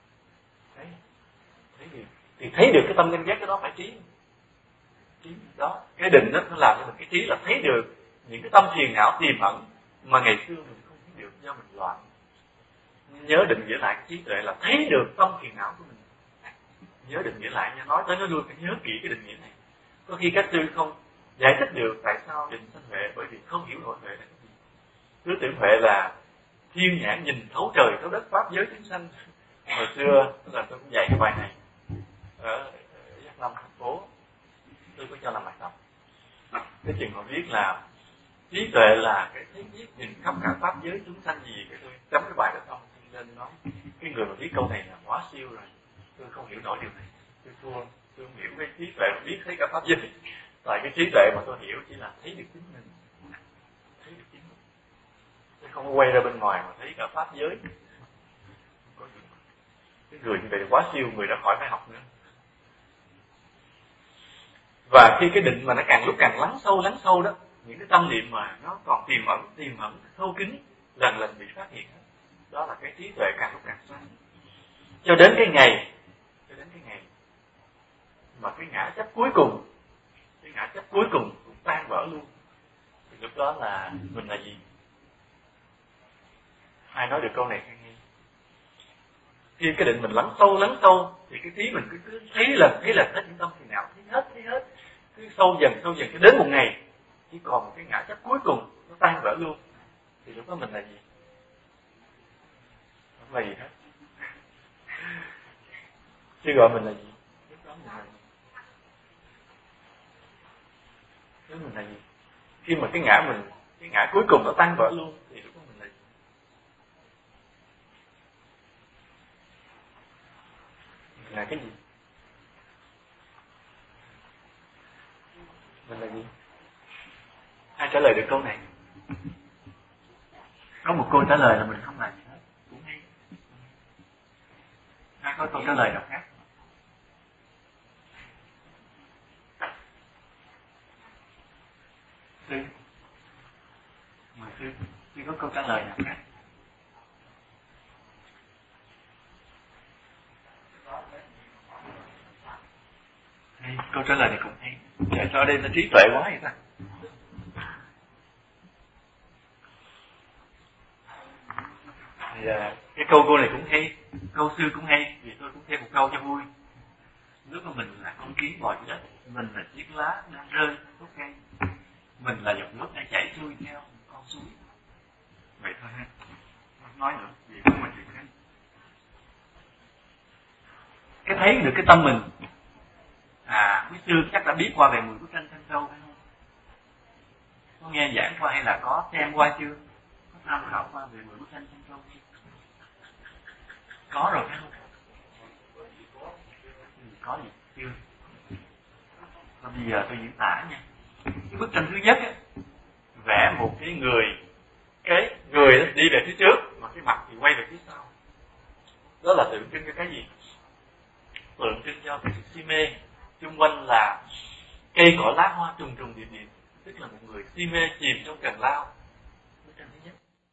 Thấy gì? Thì thấy được cái tâm ganh ghét cái đó phải trí đó. Cái định đó nó làm cho mình cái trí là thấy được những cái tâm phiền não tiềm ẩn mà ngày xưa mình không thấy được do mình loạn. Nhớ định nghĩa lại cái trí tuệ là thấy được tâm phiền não của mình. Nhớ định nghĩa lại nha, nói tới nói lui phải nhớ kỹ cái định nghĩa này. Có khi các sư không giải thích được tại sao định sanh huệ, bởi vì không hiểu nổi huệ là cái gì. Cứ tưởng huệ là thiên nhãn nhìn thấu trời thấu đất pháp giới chúng sanh. Hồi xưa là tôi cũng dạy cái bài này ở Giác Lâm thành phố, tôi có cho làm bài tập. Cái chừng họ viết là trí tuệ là cái thấy biết nhìn khắp cả pháp giới chúng sanh gì, cái tôi chấm cái bài đó xong lên nói cái người mà viết câu này là quá siêu rồi, tôi không hiểu nổi điều này, tôi thua, tôi không hiểu cái trí tuệ mà biết thấy cả pháp giới. Tại cái trí tuệ mà tôi hiểu chỉ là thấy được chính mình, thấy được chính mình, tôi không có quay ra bên ngoài mà thấy cả pháp giới. Cái người như vậy là quá siêu, người đó khỏi phải học nữa. Và khi cái định mà nó càng lúc càng lắng sâu đó, những cái tâm niệm mà nó còn tiềm ẩn sâu kín lần lần bị phát hiện, đó là cái trí tuệ càng lúc càng sáng. Cho đến cái ngày mà cái ngã chấp cuối cùng cũng tan vỡ luôn, thì lúc đó là mình là gì? Ai nói được câu này hay nghe? Khi cái định mình lắng sâu thì cái trí mình cứ thấy là hết những tâm phiền não, thấy hết, cứ sâu dần cho đến một ngày chỉ còn một cái ngã chấp cuối cùng nó tan vỡ luôn, thì lúc đó mình là gì? Không là gì hết. Chứ gọi mình là gì? Lúc đó mình là gì? Khi mà cái ngã cuối cùng nó tan vỡ luôn thì lúc đó mình là gì? Mình là cái gì? Mình là gì? Ai trả lời được câu này? Có một câu trả lời là mình không là gì hết, cũng hay. Ai có câu trả lời nào khác? Sư, mời sư có câu trả lời nào khác? Hay, câu trả lời này cũng hay. Tại sao đây là trí tuệ quá vậy ta? Thì cái câu cô này cũng hay, câu sư cũng hay, vì tôi cũng thêm một câu cho vui. Lúc mà mình là con kiến bò dưới đất, mình là chiếc lá đang rơi gốc cây, mình là dòng nước đang chảy xuôi theo con suối. Vậy thôi ha, không nói nữa, vì không mình chuyện khác. Cái thấy được cái tâm mình, quý sư chắc đã biết qua về 10 bức tranh Thanh Châu phải không? Có nghe giảng qua hay là có xem qua chưa? Có tham khảo qua về 10 bức tranh Thanh Châu chưa? Có rồi phải không? Có gì chưa? Và bây giờ tôi diễn tả nha. Cái bức tranh thứ nhất á, vẽ một cái người đó đi về phía trước mà cái mặt thì quay về phía sau. Đó là tượng trưng cho cái gì? Tượng trưng cho cái sự si mê. Xung quanh là cây cỏ lá hoa trùng điệp, tức là một người si mê chìm trong trần lao. Bức tranh thứ nhất.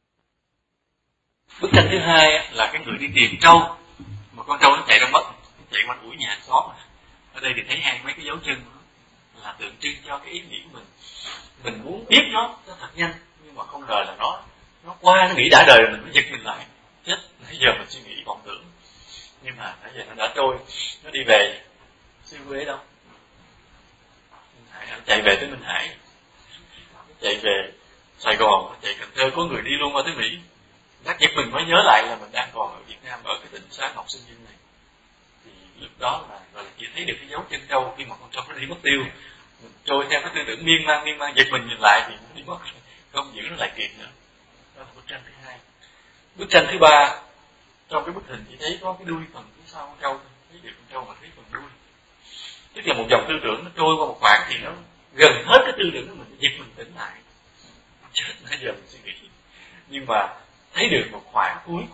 Bức tranh thứ hai là cái người đi tìm trâu, mà con trâu nó chạy ra mất, chạy quanh ủi nhà hàng xóm. Ở đây thì thấy hai mấy cái dấu chân là tượng trưng cho cái ý nghĩ của mình muốn biết nó thật nhanh, nhưng mà không ngờ là nó qua, nó nghĩ đã đời rồi mình mới giật mình lại, chết, nãy giờ mình suy nghĩ vọng tưởng, nhưng mà nãy giờ nó đã trôi, nó đi về. Sư Quế đâu? Minh Hải, nó chạy về tới Minh Hải, nó chạy về Sài Gòn, nó chạy Cần Thơ, có người đi luôn qua tới Mỹ. Nhắc giật mình mới nhớ lại là mình đang còn ở Việt Nam, ở cái tỉnh xá Ngọc Sinh Dinh này. Thì lúc đó là gọi là chỉ thấy được cái dấu chân trâu khi mà con trâu nó đi mất tiêu. Mình trôi theo cái tư tưởng miên man, giật mình nhìn lại thì nó đi mất, không giữ nó lại kịp nữa. Đó là bức tranh thứ hai. Bức tranh thứ ba, trong cái bức hình chỉ thấy có cái đuôi phần phía sau con trâu, thấy được con trâu mà thấy phần đuôi. Tức là một dòng tư tưởng nó trôi qua một khoảng thì nó gần hết cái tư tưởng của mình, giật mình tỉnh lại. Chết, nãy giờ mình suy nghĩ. Nhưng mà thấy được một khoảng cuối